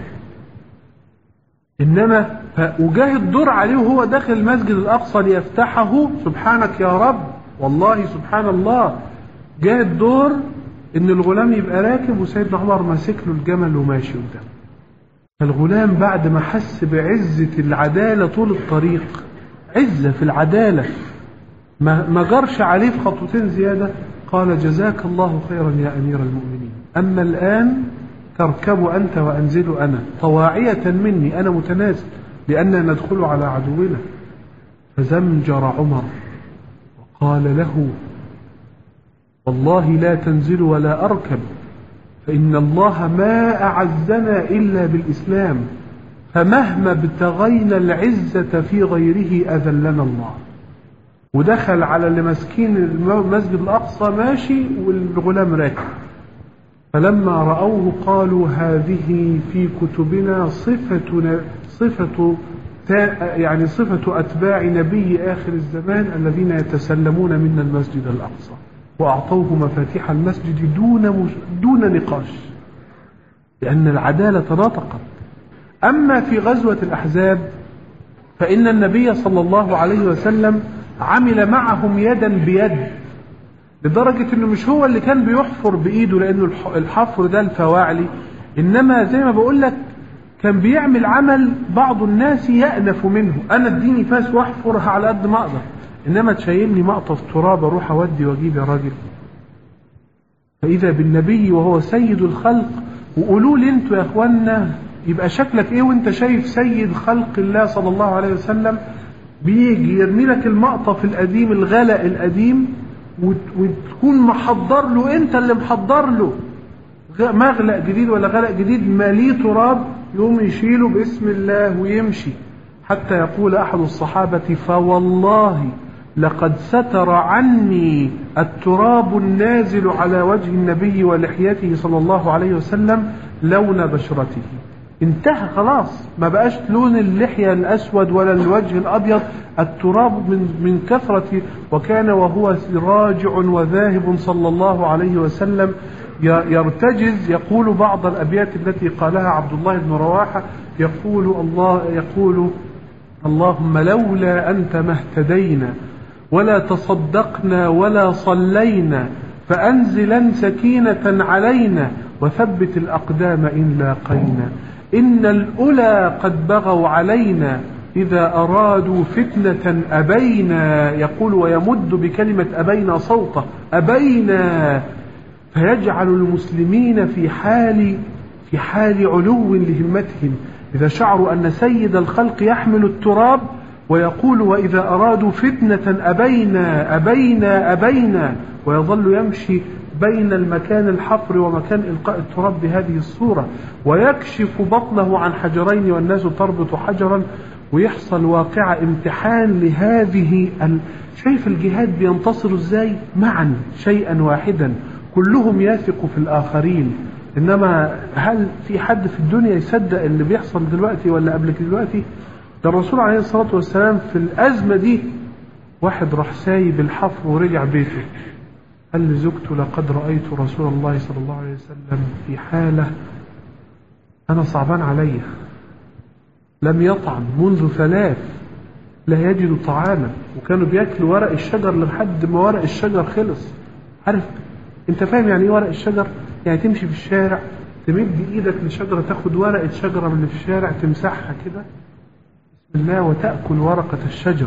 إنما وجاه الدور عليه وهو داخل المسجد الأقصى ليفتحه، سبحانك يا رب، والله سبحان الله، جاه الدور إن الغلام يبقى راكب وسيدنا عمر ماسك له الجمل وماشي قدام. فالغلام بعد ما حس بعزة العدالة طول الطريق، عزة في العدالة، ما ما جرش عليه في خطوتين زيادة، قال جزاك الله خيرا يا أمير المؤمنين، أما الآن تركب أنت وأنزل أنا طواعية مني، أنا متنازل لأننا ندخل على عدونا. فزمجر عمر وقال له والله لا تنزل ولا أركب، فإن الله ما أعزنا إلا بالإسلام، فمهما ابتغينا العزة في غيره أذلنا الله. ودخل على اللي ماسكين المسجد الأقصى ماشي والغلام راكب. فلما رأوه قالوا هذه في كتبنا صفة صفة يعني صفة أتباع نبي آخر الزمان الذين يتسلمون منا المسجد الأقصى، وأعطوه مفاتيح المسجد دون دون نقاش، لأن العدالة نطقت. أما في غزوة الأحزاب فإن النبي صلى الله عليه وسلم عمل معهم يدا بيد، لدرجة أنه مش هو اللي كان بيحفر بإيده، لأنه الحفر ده الفواعلي، إنما زي ما بقول لك كان بيعمل عمل بعض الناس يأنف منه، أنا اديني فاس واحفرها على قد ما أقدر، إنما تشيلني مقطف تراب أروح أودي وأجيب يا راجل. فإذا بالنبي وهو سيد الخلق، وقولوا لي انتوا يا اخوانا يبقى شكلك ايه وانت شايف سيد خلق الله صلى الله عليه وسلم بيجي يرمي لك المقطف القديم الغلق القديم وتكون محضر له، انت اللي محضر له مغلق جديد ولا غلق جديد ماليه تراب، يقوم يشيله باسم الله ويمشي. حتى يقول احد الصحابة: فوالله لقد ستر عني التراب النازل على وجه النبي ولحيته صلى الله عليه وسلم لون بشرته. انتهى خلاص، ما بقاش لون اللحية الأسود ولا الوجه الأبيض، التراب من من كثرة. وكان وهو راجع وذاهب صلى الله عليه وسلم يرتجز، يقول بعض الأبيات التي قالها عبد الله بن رواحة، يقول الله يقول اللهم لولا أنت ما اهتدينا ولا تصدقنا ولا صلينا، فأنزلا سكينة علينا وثبت الأقدام إن لاقينا. إن الأولى قد بغوا علينا إذا أرادوا فتنة أبينا. يقول ويمد بكلمة أبينا صوته، أبينا. فيجعل المسلمين في حال في حال علو لهمتهم إذا شعروا أن سيد الخلق يحمل التراب، ويقول وإذا أرادوا فتنة أبينا أبينا أبينا، ويظل يمشي بين المكان الحفر ومكان إلقاء التراب بهذه الصورة، ويكشف بطنه عن حجرين والناس تربط حجرا، ويحصل واقع امتحان لهذه ال... شايف الجهاد بينتصر ازاي معا شيئا واحدا، كلهم يثق في الآخرين. إنما هل في حد في الدنيا يصدق اللي بيحصل دلوقتي ولا قبل دلوقتي؟ ده الرسول عليه الصلاة والسلام في الأزمة دي واحد راح سايب الحفر ورجع بيته، قال لزوجته لقد رأيت رسول الله صلى الله عليه وسلم في حالة أنا صعبان عليا، لم يطعم منذ ثلاث، لا يجد طعاما، وكانوا بياكلوا ورق الشجر لحد ما ورق الشجر خلص. عارف انت فاهم يعني ايه ورق الشجر؟ يعني تمشي في الشارع تمد ايدك لشجرة تاخد ورقة شجرة من اللي في الشارع تمسحها كده بسم الله وتأكل ورقة الشجر،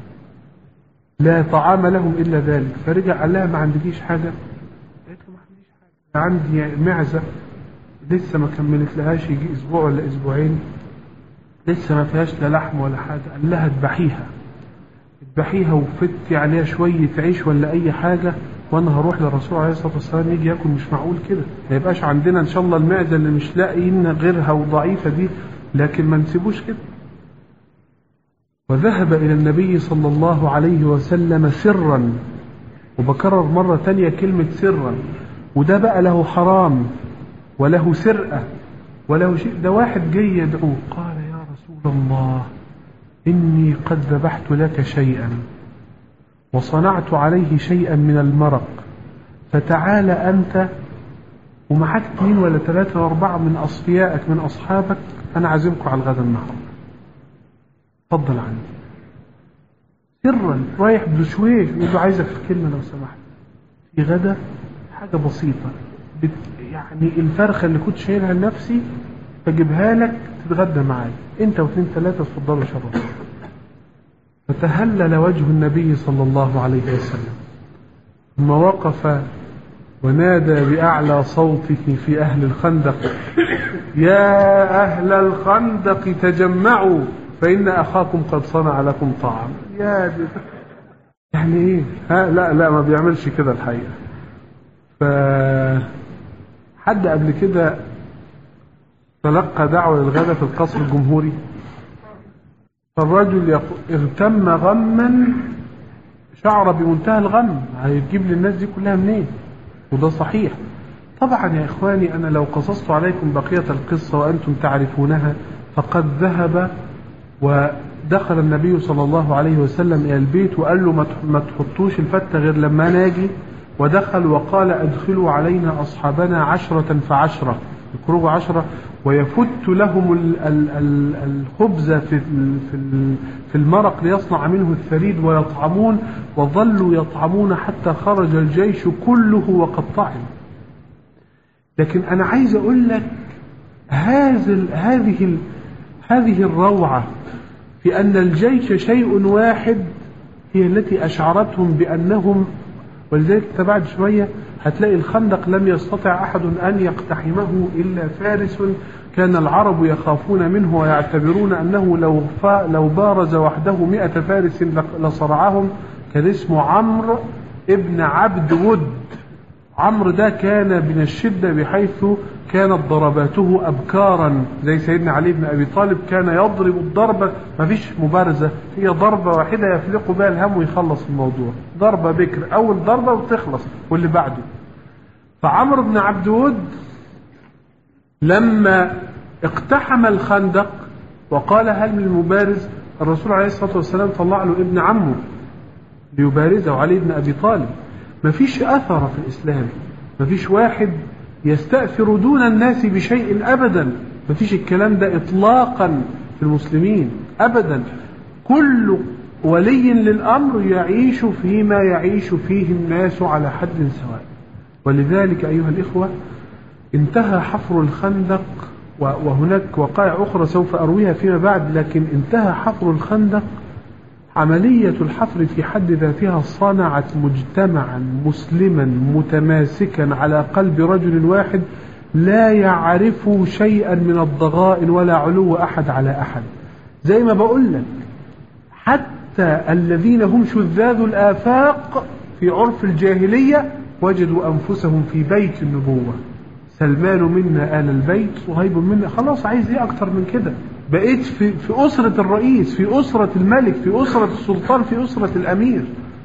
لا طعام لهم إلا ذلك. فرجع قال لها ما عندكيش حاجة؟ قالت له ما عنديش حاجة، عندي معزة لسه ما كملت لهاش يجي أسبوع ولا أسبوعين، لسه ما فيهاش لا لحم ولا حاجة. قال لها اذبحيها اذبحيها وفتي عليها شوية عيش ولا أي حاجة وأنا هروح للرسول عليه الصلاة والسلام يجي ياكل. مش معقول كده، ما يبقاش عندنا إن شاء الله المعزة اللي مش لاقيين غيرها وضعيفة دي، لكن ما نسيبوش كده. وذهب إلى النبي صلى الله عليه وسلم سرا، وبكرر مرة تانية كلمة سرا، وده بقى له حرام وله سرقة وله شيء. ده واحد جاي يدعوه قال يا رسول الله إني قد ذبحت لك شيئا وصنعت عليه شيئا من المرق، فتعال أنت ومعك اثنين ولا ثلاثة واربعة من أصفيائك من أصحابك، أنا عازمكم على الغدا النهارده، اتفضل عني. سرا رايح بشويش يقول له عايزك في كلمة لو سمحت، في غدا حاجة بسيطة بت يعني الفرخة اللي كنت شايلها لنفسي بجيبها لك تتغدى معايا انت واثنين ثلاثة، اتفضلوا شرفوا. فتهلل وجه النبي صلى الله عليه وسلم ثم وقف ونادى بأعلى صوته في أهل الخندق يا أهل الخندق تجمعوا فإن أخاكم قد صنع لكم طعام. يا دي يعني إيه؟ ها لا لا ما بيعملش كده الحقيقة. فحد قبل كده تلقى دعوة للغدا في القصر الجمهوري، فالرجل اغتم غما شعر بمنتهى الغم، هيجيب للناس دي كلها منين؟ وده صحيح طبعا يا إخواني. أنا لو قصصت عليكم بقية القصة وأنتم تعرفونها، فقد ذهب ودخل النبي صلى الله عليه وسلم إلى البيت وقال له ما تحطوش الفتة غير لما ناجي، ودخل وقال أدخلوا علينا أصحابنا عشرة فعشرة، يخرجوا عشرة ويفت لهم الخبز في في المرق ليصنع منه الثريد ويطعمون، وظلوا يطعمون حتى خرج الجيش كله وقد طعم. لكن أنا عايز أقول لك هذه هذه هذه الروعة في أن الجيش شيء واحد هي التي أشعرتهم بأنهم، ولذلك بعد شوية هتلاقي الخندق لم يستطع أحد أن يقتحمه إلا فارس، كان العرب يخافون منه ويعتبرون أنه لو لو بارز وحده مئة فارس لصرعهم. كان اسمه عمرو ابن عبد ود. عمرو ده كان من الشدة بحيث كانت ضرباته أبكارا، زي سيدنا علي بن أبي طالب كان يضرب الضربة، ما فيش مبارزة، هي ضربة واحدة يفلق بها الهم ويخلص الموضوع، ضربة بكر أول ضربة وتخلص واللي بعده. فعمرو بن عبد ود لما اقتحم الخندق وقال هل من المبارز، الرسول عليه الصلاة والسلام طلع له ابن عمه ليبارزه علي بن أبي طالب. ما فيش أثر في الإسلام، ما فيش واحد يستأثر دون الناس بشيء أبدا، ما فيش الكلام ده إطلاقا في المسلمين أبدا. كل ولي للأمر يعيش فيما يعيش فيه الناس على حد سواء. ولذلك أيها الإخوة انتهى حفر الخندق، وهناك وقائع أخرى سوف أرويها فيما بعد، لكن انتهى حفر الخندق. عملية الحفر في حد ذاتها صنعت مجتمعا مسلما متماسكا على قلب رجل واحد لا يعرف شيئا من الضغائن ولا علو أحد على أحد. زي ما بقول لك حتى الذين هم شذاذ الآفاق في عرف الجاهلية وجدوا أنفسهم في بيت النبوة. سلمان منا آل البيت، صهيب منا، خلاص عايز ايه أكتر من كده؟ بقيت في, في أسرة الرئيس، في أسرة الملك، في أسرة السلطان، في أسرة الأمير،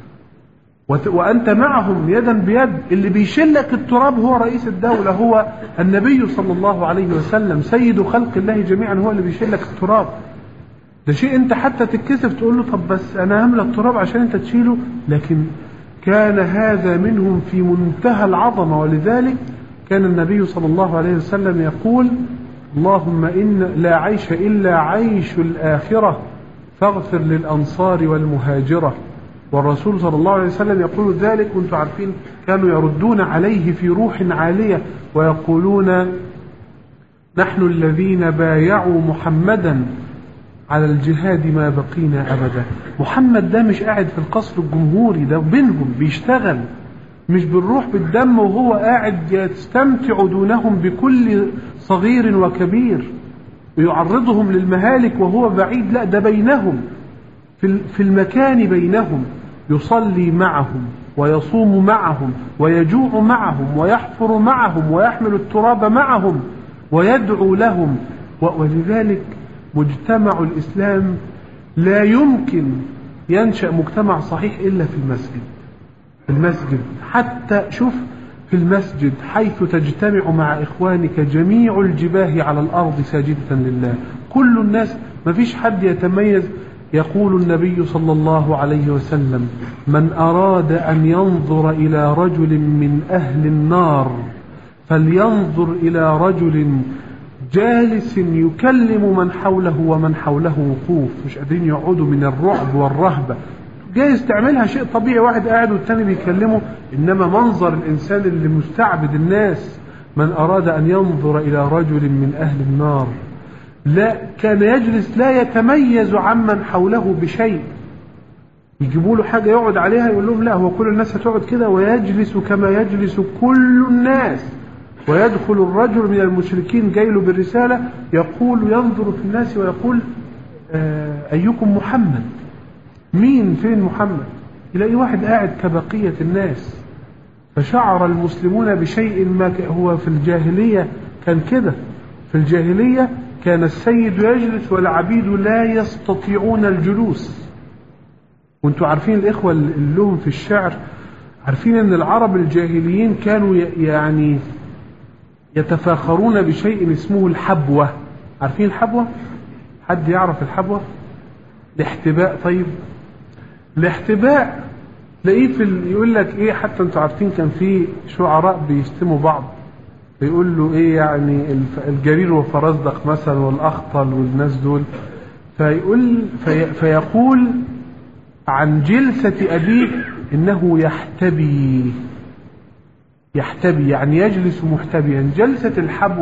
وأنت معهم يدا بيد. اللي بيشلك التراب هو رئيس الدولة، هو النبي صلى الله عليه وسلم سيد خلق الله جميعا، هو اللي بيشلك التراب. ده شيء انت حتى تتكسف تقول له طب بس انا هملى التراب عشان انت تشيله، لكن كان هذا منهم في منتهى العظمة. ولذلك كان النبي صلى الله عليه وسلم يقول اللهم إن لا عيش إلا عيش الآخرة فاغفر للأنصار والمهاجرة. والرسول صلى الله عليه وسلم يقول ذلك، وانتم عارفين كانوا يردون عليه في روح عالية ويقولون نحن الذين بايعوا محمدا على الجهاد ما بقينا أبدا. محمد ده مش قاعد في القصر الجمهوري، ده بينهم بيشتغل، مش بالروح بالدم وهو قاعد يستمتع دونهم بكل صغير وكبير ويعرضهم للمهالك وهو بعيد، لا ده بينهم في المكان، بينهم يصلي معهم ويصوم معهم ويجوع معهم ويحفر معهم ويحمل التراب معهم ويدعو لهم. ولذلك مجتمع الإسلام لا يمكن ينشأ مجتمع صحيح إلا في المسجد. في المسجد حتى شوف في المسجد حيث تجتمع مع إخوانك جميع الجباه على الأرض ساجدة لله، كل الناس، ما فيش حد يتميز. يقول النبي صلى الله عليه وسلم من أراد أن ينظر إلى رجل من أهل النار فلينظر إلى رجل جالس يكلم من حوله ومن حوله وقوف، مش قادرين يقعدوا من الرعب والرهبة. جايز تعملها شيء طبيعي، واحد قاعد والتاني بيكلمه، إنما منظر الإنسان اللي مستعبد الناس. من أراد أن ينظر إلى رجل من أهل النار لا كان يجلس لا يتميز عمن حوله بشيء. يجيبوا له حاجة يقعد عليها يقول لهم لا هو كل الناس هتقعد كده، ويجلس كما يجلس كل الناس. ويدخل الرجل من المشركين جاي له بالرسالة يقول ينظر في الناس ويقول أيكم محمد؟ مين فين محمد؟ يلاقي واحد قاعد كبقية الناس. فشعر المسلمون بشيء ما هو في الجاهلية كان كده. في الجاهلية كان السيد يجلس والعبيد لا يستطيعون الجلوس. وانتوا عارفين الإخوة اللي لهم في الشعر، عارفين ان العرب الجاهليين كانوا يعني يتفاخرون بشيء اسمه الحبوة. عارفين الحبوة؟ حد يعرف الحبوة؟ الاحتباء. طيب الاحتباء تلاقيه في ال... يقول لك ايه، حتى انتوا عارفين كان في شعراء بيشتموا بعض، فيقول له ايه يعني الجرير وفرزدق مثلا والاخطل والناس دول، فيقول في... فيقول عن جلسة أبيه إنه يحتبي. يحتبي يعني يجلس محتبيا. جلسة الحبوة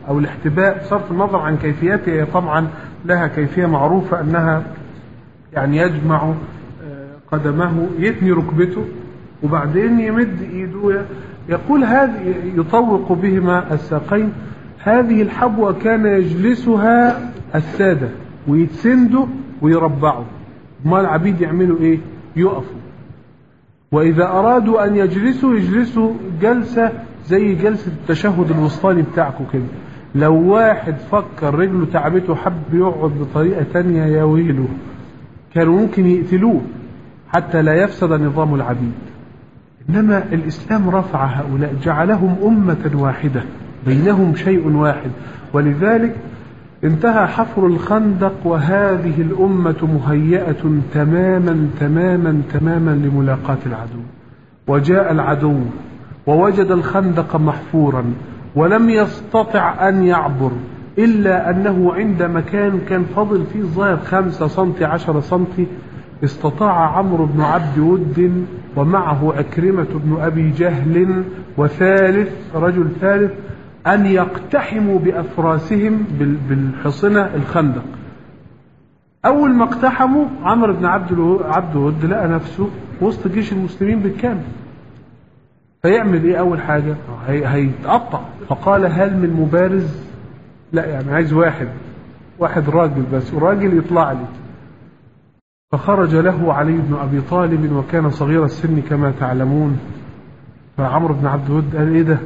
أو الاحتباء بصرف النظر عن كيفيتها، هي طبعا لها كيفية معروفة أنها يعني يجمع قدمه يثني ركبته وبعدين يمد إيده، يقول هذه يطوق بهما الساقين. هذه الحبوة كان يجلسها السادة ويتسندوا ويربعوا، ما العبيد يعملوا إيه؟ يقفوا. وإذا أرادوا أن يجلسوا يجلسوا جلسة زي جلسة التشهد الوسطاني بتاعكم كده. لو واحد فكر رجله تعبته حب يقعد بطريقة تانية يا ويله، كانوا ممكن يقتلوه حتى لا يفسد نظام العبيد. إنما الإسلام رفع هؤلاء، جعلهم أمة واحدة بينهم شيء واحد، ولذلك انتهى حفر الخندق وهذه الأمة مهيئة تماما تماما تماما لملاقاة العدو. وجاء العدو ووجد الخندق محفورا ولم يستطع أن يعبر، إلا أنه عند مكان كان فضل فيه ظاهر خمسة سنتي عشرة سنتي، استطاع عمرو بن عبد ود ومعه عكرمة بن أبي جهل وثالث رجل ثالث أن يقتحموا بأفراسهم بالحصنة الخندق. أول ما اقتحموا عمرو بن عبد ود لقى نفسه وسط جيش المسلمين بالكامل، فيعمل إيه؟ أول حاجة هيتقطع، فقال هل من مبارز؟ لا، يعني عايز واحد واحد راجل بس، وراجل يطلع لي. فخرج له علي بن أبي طالب وكان صغير السن كما تعلمون. فعمرو بن عبد ود قال ايه ده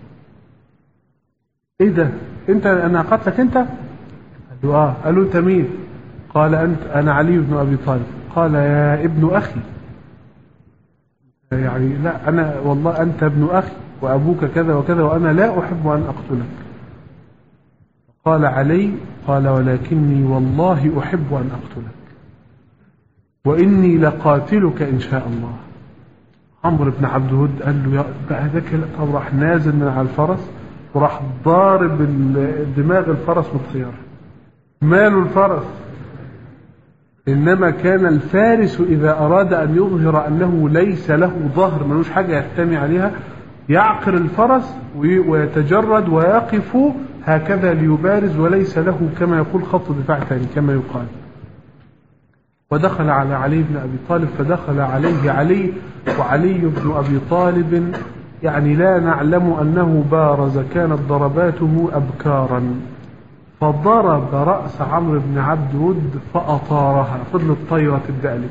ايه ده انت انا قتلك انت؟ قال له اه. قال له انت مين؟ قال انت انا علي بن أبي طالب. قال يا ابن اخي، يعني لا انا والله انت ابن اخي وابوك كذا وكذا وانا لا احب ان اقتلك. قال علي قال ولكني والله احب ان اقتلك وإني لقاتلك إن شاء الله. عمرو بن عبد ود قال له بقى ده كده. طب راح نازل من على الفرس وراح ضارب دماغ الفرس والخيار. ماله الفرس؟ إنما كان الفارس إذا أراد أن يظهر أنه ليس له ظهر ملوش حاجة يحتمي عليها يعقر الفرس ويتجرد ويقف هكذا ليبارز، وليس له كما يقول خط دفاع ثاني كما يقال. ودخل على علي بن أبي طالب فدخل عليه علي، وعلي بن أبي طالب يعني لا نعلم أنه بارز، كانت ضرباته أبكارا، فضرب رأس عمرو بن عبد ود فأطارها، فضلت طيرة الدألب.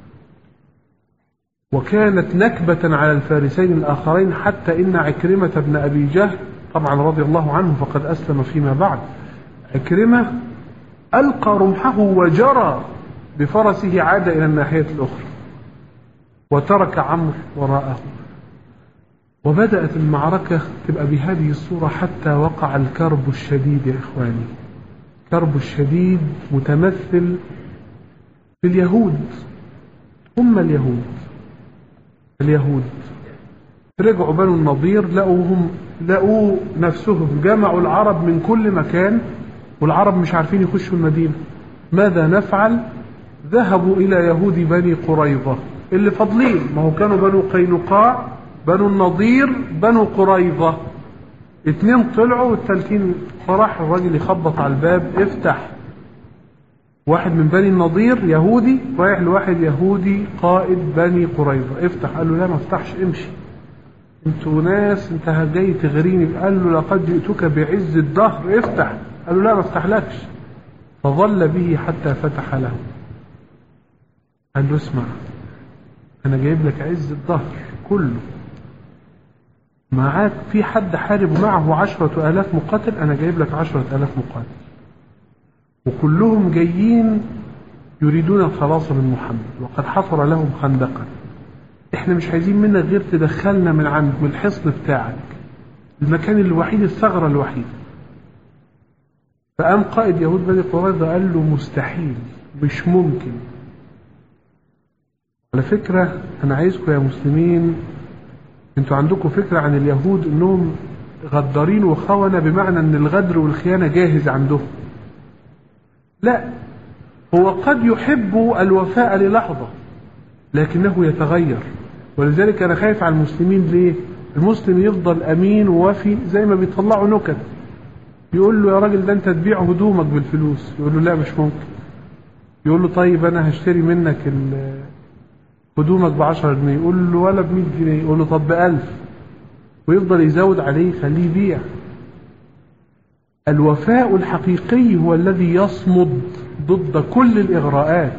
وكانت نكبة على الفارسين الآخرين، حتى إن عكرمة بن أبي جهل طبعا رضي الله عنه فقد أسلم فيما بعد، عكرمة ألقى رمحه وجرى بفرسه عاد إلى الناحية الأخرى وترك عمرو وراءه. وبدأت المعركة تبقى بهذه الصورة حتى وقع الكرب الشديد يا إخواني. كرب الشديد متمثل في اليهود. هم اليهود اليهود رجعوا بنو النضير لقوهم لقوا نفسهم جمعوا العرب من كل مكان، والعرب مش عارفين يخشوا المدينة. ماذا نفعل؟ ذهبوا إلى يهود بني قريظة اللي فاضلين، ما هو كانوا بنو قينقاع بنو النضير بنو قريظة، اتنين طلعوا والتالتين. فراح الراجل يخبط على الباب، افتح. واحد من بني النضير يهودي رايح لواحد يهودي قائد بني قريظة، افتح. قال له لا ما افتحش، امشي، انتوا ناس انت جاي تغريني. قال له لقد جئتك بعز الدهر، افتح. قال له لا ما افتحلكش. فظل به حتى فتح له. قال له اسمع، انا جايب لك عز الدهر كله، معاك في حد حارب معه عشرة آلاف مقاتل، انا جايب لك عشرة آلاف مقاتل، وكلهم جايين يريدون الخلاص من محمد، وقد حفر لهم خندقا. احنا مش عايزين منك غير تدخلنا من عند من الحصن بتاعك، المكان الوحيد الثغرة الوحيدة. فقام قائد يهود بني قريظة قال له مستحيل، مش ممكن. على فكرة أنا عايزكم يا مسلمين، أنتوا عندكم فكرة عن اليهود أنهم غدارين وخونة، بمعنى أن الغدر والخيانة جاهز عندهم. لا، هو قد يحب الوفاء للحظة لكنه يتغير. ولذلك أنا خايف على المسلمين. ليه؟ المسلم يفضل أمين ووفي زي ما بيطلعوا نكت، يقول له يا راجل ده انت تبيع هدومك بالفلوس، يقول له لا مش ممكن. يقول له طيب انا هشتري منك هدومك بعشرة جنيه، يقول له ولا بمية جنيه، يقول له طب بألف، ويفضل يزود عليه يخليه يبيع. الوفاء الحقيقي هو الذي يصمد ضد كل الإغراءات.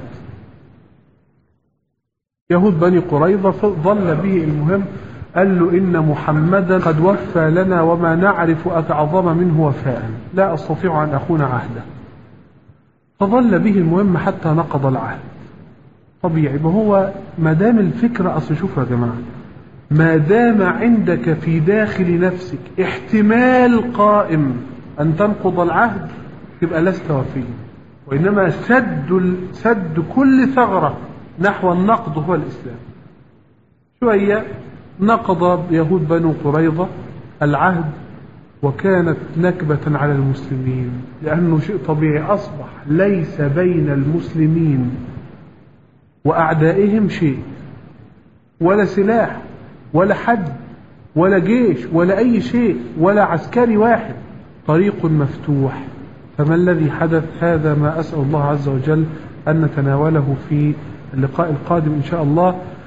يهود بني قريظة ظل به المهم، قال له إن محمدا قد وفى لنا وما نعرف أعظم منه وفاء، لا أستطيع أن أخون عهده. فظل به المهم حتى نقض العهد. طبيعي، وهو ما دام الفكرة، أصل شوفوا يا جماعة، ما دام عندك في داخل نفسك احتمال قائم أن تنقض العهد تبقى لست وفيا، وإنما سد سد كل ثغرة نحو النقض هو الإسلام. شوية نقض يهود بنو قريظة العهد، وكانت نكبة على المسلمين، لأنه شيء طبيعي، أصبح ليس بين المسلمين وأعدائهم شيء، ولا سلاح ولا حد ولا جيش ولا أي شيء ولا عسكري واحد، طريق مفتوح. فما الذي حدث؟ هذا ما أسأل الله عز وجل أن نتناوله في اللقاء القادم إن شاء الله.